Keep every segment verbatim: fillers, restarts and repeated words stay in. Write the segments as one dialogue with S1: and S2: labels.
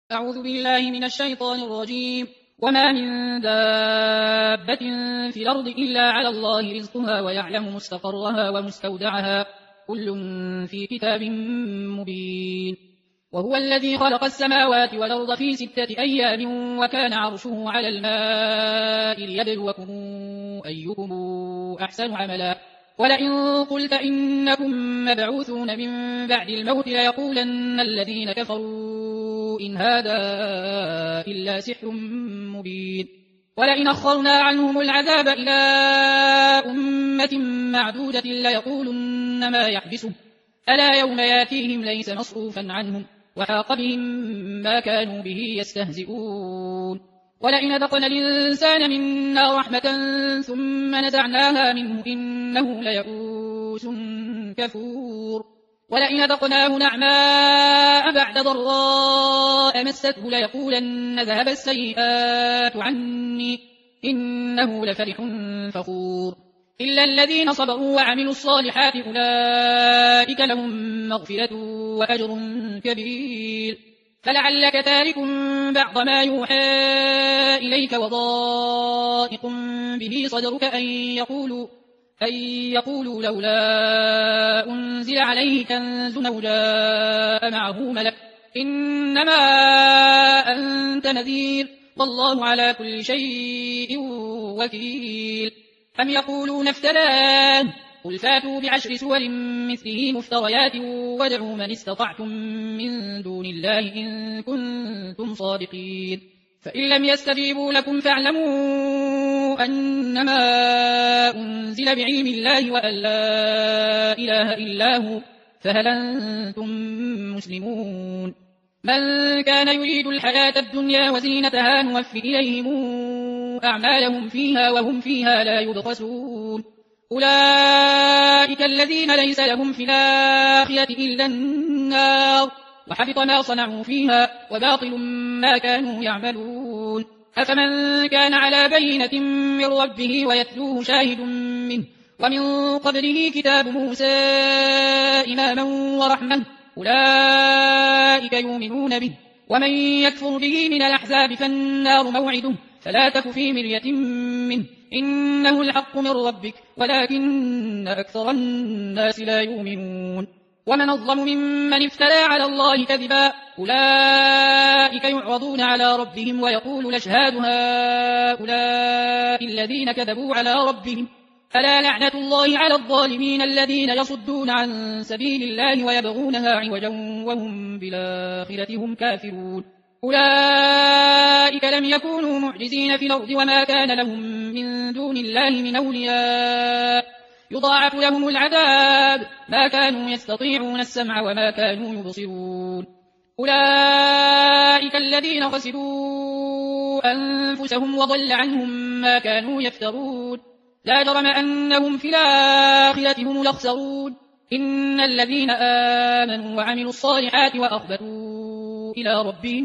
S1: أعوذ بالله من الشيطان الرجيم. وما من دابة في الأرض إلا على الله رزقها ويعلم مستقرها ومستودعها كل في كتاب مبين. وهو الذي خلق السماوات والأرض في ستة أيام وكان عرشه على الماء ليبلوكم أيكم أحسن عملا. ولئن قلت إنكم مبعوثون من بعد الموت ليقولن الذين كفروا إن هذا إلا سحر مبين. ولئن أخرنا عنهم العذاب إلى أمة معدودة ليقولن ما يحبسه ألا يوم ياتيهم ليس مصروفا عنهم وحاق بهم ما كانوا به يستهزئون. ولئن ذقنا الإنسان منا رحمة ثم نزعناها منه إنه ليئوس كفور. ولئن ذقناه نعماء بعد ضراء مسته ليقولن ذهب السيئات عني إنه لفرح فخور. إلا الذين صبروا وعملوا الصالحات أولئك لهم مغفرة وأجر كبير. فلعلك تارك بعض ما يوحى إليك وضائق به صدرك أن يقولوا, أن يقولوا لولا أنزل عليه كنز أو جاء معه ملك إنما أنت نذير والله على كل شيء وكيل. أم يقولون افتراه قل فاتوا بعشر سور مثله مفتريات وادعوا من استطعتم من دون الله إن كنتم صادقين. فإن لم يستجيبوا لكم فاعلموا أنما أنزل بعلم الله وأن لا إله إلا هو فهل أنتم مسلمون. من كان يريد الحياة الدنيا وزينتها نوفي إليهم أعمالهم فيها وهم فيها لا يبخسون. أولئك الذين ليس لهم في الآخرة إلا النار وحبط ما صنعوا فيها وباطل ما كانوا يعملون. أفمن كان على بينة من ربه ويتلوه شاهد منه ومن قبله كتاب موسى إماما ورحمة أولئك يؤمنون به. ومن يكفر به من الأحزاب فالنار موعده فلا تك في مرية منه إنه الحق من ربك ولكن أكثر الناس لا يؤمنون. ومن الظلم ممن افترى على الله كذبا أولئك يعرضون على ربهم ويقول الأشهاد هؤلاء الذين كذبوا على ربهم ألا لعنة الله على الظالمين الذين يصدون عن سبيل الله ويبغونها عوجا وهم بالآخرة هم كافرون. أولئك لم يكونوا معجزين في الأرض وما كان لهم من دون الله من أولياء يضاعف لهم العذاب ما كانوا يستطيعون السمع وما كانوا يبصرون. أولئك الذين خسروا أنفسهم وضل عنهم ما كانوا يفترون. لا جرم أنهم في الآخرة هم الأخسرون. إن الذين آمنوا وعملوا الصالحات وأخبتوا إلى ربهم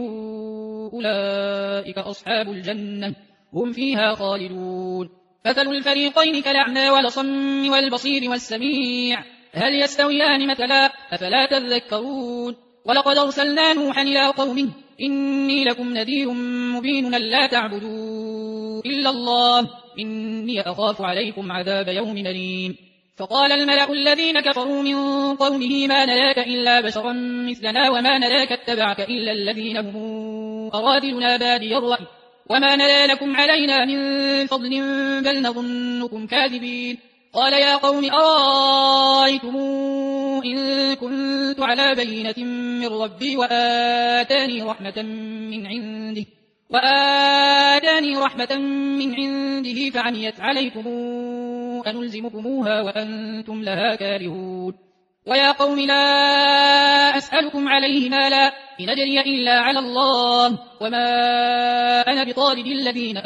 S1: أولئك أصحاب الجنة هم فيها خالدون. مثل الفريقين كالأعمى والأصم والبصير والسميع هل يستويان مثلا أفلا تذكرون. ولقد أرسلنا نوحا إلى قومه إني لكم نذير مبين لا تعبدوا إلا الله إني أخاف عليكم عذاب يوم أليم. فقال الملأ الذين كفروا من قومه ما نراك إلا بشرا مثلنا وما نراك اتبعك إلا الذين هم أرادلنا بادي الرأي وما نرى لكم علينا من فضل بل نظنكم كاذبين. قال يا قوم أرأيتم إن كنت على بينة من ربي وآتاني رحمة من عنده وآتاني رحمة من عنده فعميت عليكم أنلزمكموها وأنتم لها كارهون. ويا قوم لا أسألكم عليه مالا إن أجري إلا على الله وما أنا بطارد الذين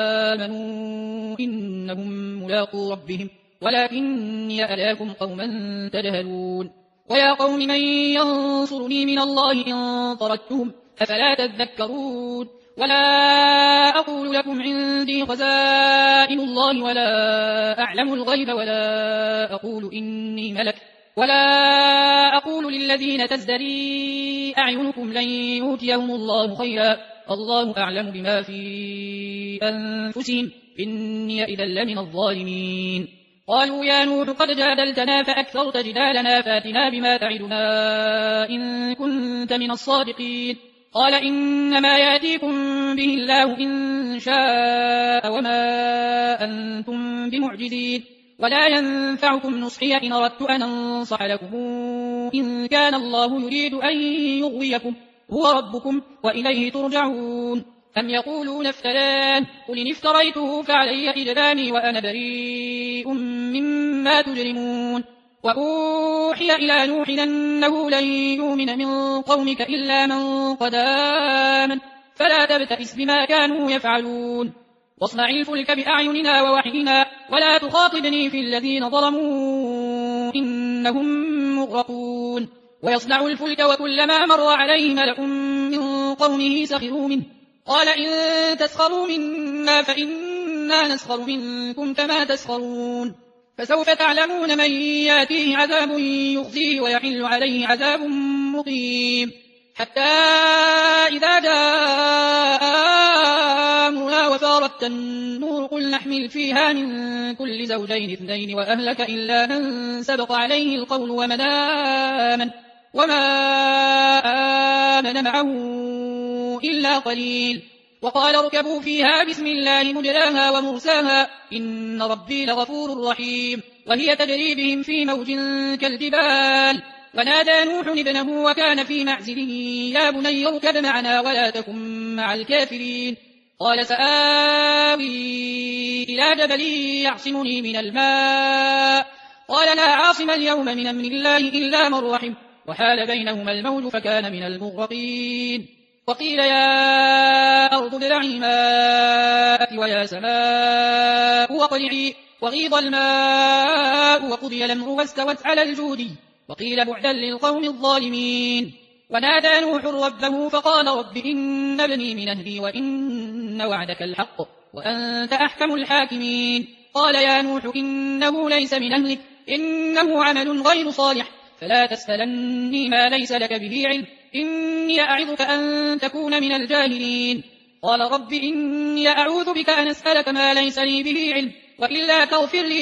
S1: آمنوا إنهم ملاقو ربهم ولكني أراكم قوما تجهلون. ويا قوم من ينصرني من الله إن طردتهم أفلا تذكرون. ولا أقول لكم عندي خزائن الله ولا أعلم الغيب ولا أقول إني ملك ولا أقول وقولوا للذين تزدري أعينكم لن يؤتيهم الله خيرا الله أعلم بما في أنفسهم إني إذا لمن الظالمين. قالوا يا نوح قد جادلتنا فأكثرت جدالنا فاتنا بما تعدنا إن كنت من الصادقين. قال إنما يأتيكم به الله إن شاء وما أنتم بمعجزين ولا ينفعكم نصحي إن أردت أن أنصح لكم إن كان الله يريد أن يغويكم هو ربكم وإليه ترجعون. أم يقولون افتراه قل إن افتريته فعلي إجرامي وأنا بريء مما تجرمون. وأوحي إلى نوح أنه لن يؤمن من قومك إلا من قد آمن فلا تبتئس بما كانوا يفعلون واصنع الفلك بأعيننا ووحينا ولا تخاطبني في الذين ظلموا إنهم مغرقون. ويصنع الفلك وكلما مر عليه ملأ من قومه سخروا منه قال إن تسخروا منا فإنا نسخر منكم كما تسخرون. فسوف تعلمون من يأتيه عذاب يخزيه ويحل عليه عذاب مقيم. حتى إذا جاء أمرنا وفارت النور قل نحمل فيها من كل زوجين اثنين وأهلك إلا من سبق عليه القول ومن آمن وما آمن معه إلا قليل. وقال اركبوا فيها بسم الله مجراها ومرساها إن ربي لغفور رحيم. وهي تجري بهم في موج كالجبال. ونادى نوح ابنه وكان في معزله يا بني اركب معنا ولا تكن مع الكافرين. قال سآوي إلى جبل يعصمني من الماء قال لا عاصم اليوم من أمر الله إلا من رحم وحال بينهما الموج فكان من المغرقين. وقيل يا أرض ابلعي ماءك ويا سماء واقلعي وغيض الماء وقضي الأمر واستوت على الجود وقيل بعدا للقوم الظالمين. ونادى نوح ربه فقال رب إن ابني من أهلي وإن وعدك الحق وأنت أحكم الحاكمين. قال يا نوح إنه ليس من أهلك إنه عمل غير صالح فلا تسألني ما ليس لك به علم إني أعظك أن تكون من الجاهلين. قال رب إني أعوذ بك أن أسألك ما ليس لي به علم وإلا تغفر لي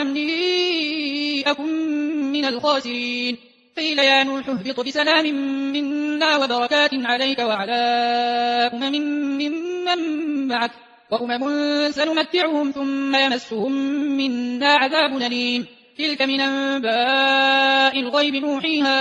S1: وترحمني أكن من الخاسرين. قيل يا نوح اهبط بسلام منا وبركات عليك وعلى أمم ممن معك وأمم سنمتعهم ثم يمسهم منا عذاب أليم. تلك من أنباء الغيب نوحيها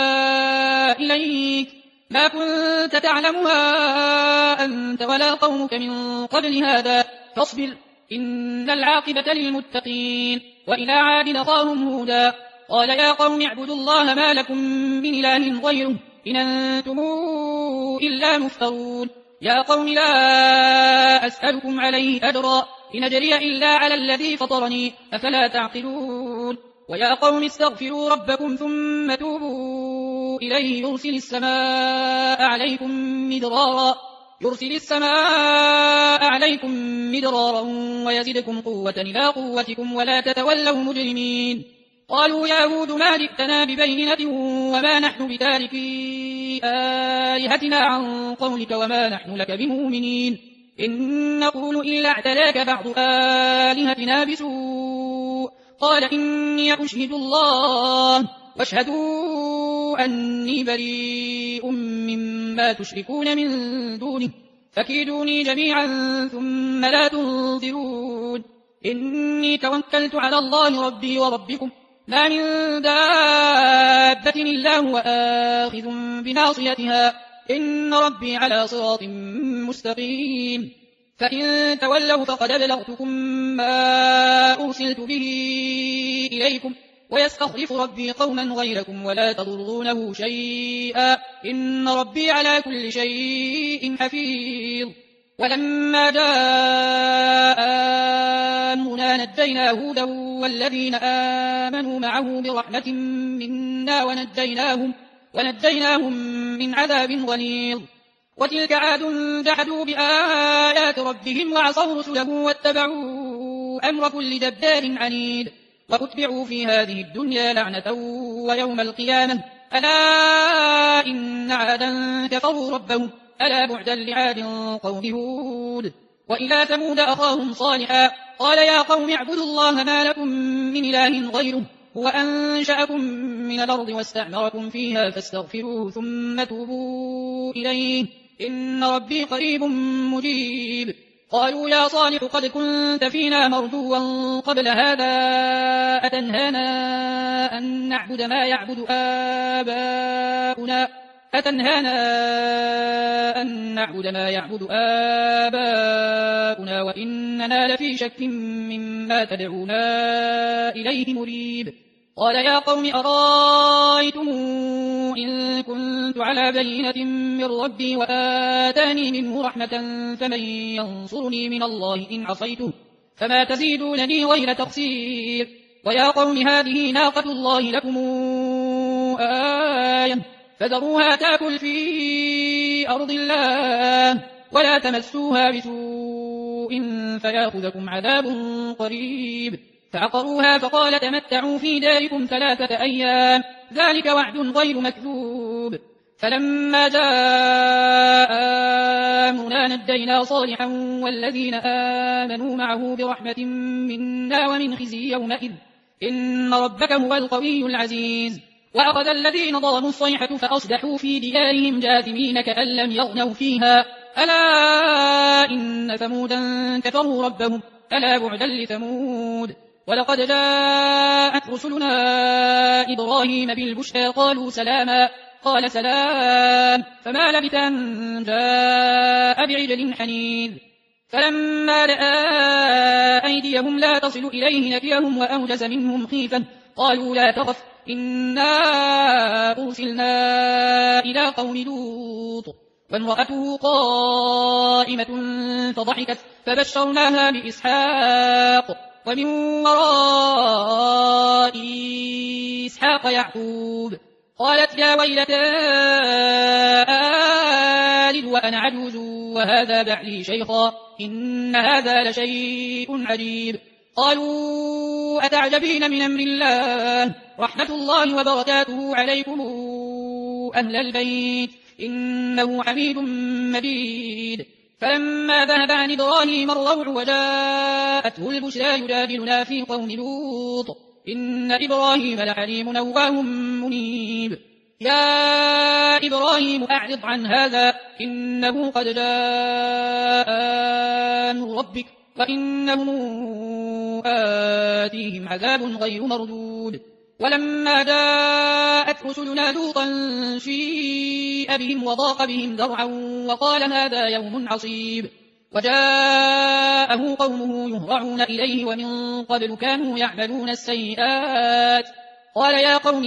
S1: إليك ما كنت تعلمها أنت ولا قومك من قبل هذا فاصبر إن العاقبة للمتقين. وإلى عاد أخاهم هودا قال يا قوم اعبدوا الله ما لكم من إله غيره إن أنتم إلا مفترون. يا قوم لا أسألكم عليه أجرا إن أجري إلا على الذي فطرني أفلا تعقلون. ويا قوم استغفروا ربكم ثم توبوا إليه يرسل السماء عليكم مدرارا يرسل السماء عليكم مدرارا ويزدكم قوة إلى قوتكم ولا تتولوا مجرمين. قالوا يا هود ما جئتنا ببينة وما نحن بتاركي آلهتنا عن قولك وما نحن لك بمؤمنين إن نقول إلا اعتلاك بعض آلهتنا بسوء. قال إني أشهد الله واشهدوا أني بريء مما تشركون من دونه فكيدوني جميعا ثم لا تنظرون. إني توكلت على الله ربي وربكم ما من دابة إلا هو آخذ بناصيتها إن ربي على صراط مستقيم. فإن تولوا فقد بلغتكم ما أرسلت به إليكم ويستخلف ربي قوما غيركم ولا تضرونه شيئا إن ربي على كل شيء حفيظ. ولما جاء أمرنا نجينا هودا والذين آمنوا معه برحمة منا ونجيناهم, ونجيناهم من عذاب غليظ. وتلك عاد جحدوا بآيات ربهم وعصوا رسله واتبعوا أمر كل جبار عنيد وأتبعوا في هذه الدنيا لعنة ويوم القيامة ألا إن عادا كفروا ربهم ألا بعدا لعاد قوم هود. وإلى ثمود أخاهم صالحا قال يا قوم اعبدوا الله ما لكم من إله غيره هو أنشأكم من الأرض واستعمركم فيها فاستغفروه ثم توبوا إليه إن ربي قريب مجيب. قالوا يا صالح قد كنت فينا مرجوا قبل هذا أتنهانا أن نعبد ما يعبد آباؤنا أتنهانا أن نعبد ما يعبد آباؤنا وإننا لفي شك مما تدعونا إليه مريب. قال يا قوم أرأيتم إن كنت على بينة من ربي وآتاني منه رحمة فمن ينصرني من الله إن عصيته فما تزيدونني غير تقصير. ويا قوم هذه ناقة الله لكم آية فذروها تأكل في أرض الله ولا تمسوها بسوء فيأخذكم عذاب قريب. فعقروها فقال تمتعوا في داركم ثلاثة أيام ذلك وعد غير مكذوب. فلما جاء أمرنا نجينا صالحا والذين آمنوا معه برحمة منا ومن خزي يومئذ إن ربك هو القوي العزيز. وأخذ الذين ظلموا الصيحة فأصبحوا في ديارهم جاثمين كأن لم يغنوا فيها ألا إن ثمودا كفروا ربهم ألا بعدا لثمود. ولقد جاءت رسلنا إبراهيم بالبشرى قالوا سلاما قال سلام فما لبث أن جاء بعجل حنيذ. فلما رأى أيديهم لا تصل إليه نكرهم وأوجس منهم خيفة قالوا لا تخف إنا أرسلنا إلى قوم لوط. وامرأته قائمة فضحكت فبشرناها بإسحاق ومن وراء إسحاق يعقوب. قالت يا ويلتى آلد وأنا عجوز وهذا بعلي شيخا إن هذا لشيء عجيب. قالوا أتعجبين من أمر الله رحمة الله وبركاته عليكم أهل البيت إنه حميد مجيد. فلما ذهب عن إبراهيم الروع وجاءته البشرى يجادلنا في قوم لوط إن إبراهيم لحليم أواه منيب. يا إبراهيم أعرض عن هذا إنه قد جاء أمر ربك وإنهم آتيهم عذاب غير مردود. ولما جاءت رسلنا لوطا سيء بهم وضاق بهم ذرعا وقال هذا يوم عصيب. وجاءه قومه يهرعون إليه ومن قبل كانوا يعملون السيئات قال يا قوم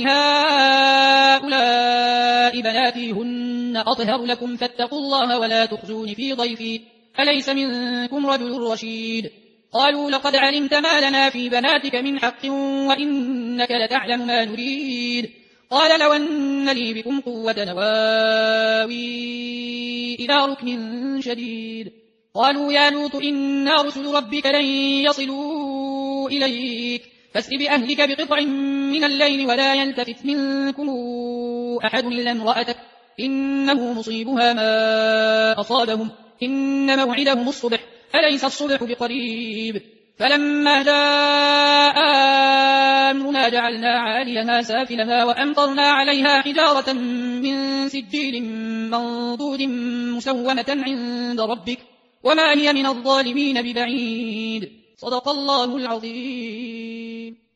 S1: هؤلاء بناتي هن أطهر لكم فاتقوا الله ولا تخزون في ضيفي أليس منكم رجل رشيد. قالوا لقد علمت ما لنا في بناتك من حق وإنك لتعلم ما نريد. قال لو أن لي بكم قوة نواوي إلى ركن شديد. قالوا يا لوط إنا رسل ربك لن يصلوا إليك فاسر بأهلك بقطع من الليل ولا يلتفت منكم أحد إلا امرأتك إنه مصيبها ما أصابهم إن موعدهم الصبح أليس الصبح بقريب. فلما جاء أمرنا جعلنا عاليها سافلها وأمطرنا عليها حجارة من سجيل منضود مسومة عند ربك وما هي من الظالمين ببعيد. صدق الله العظيم.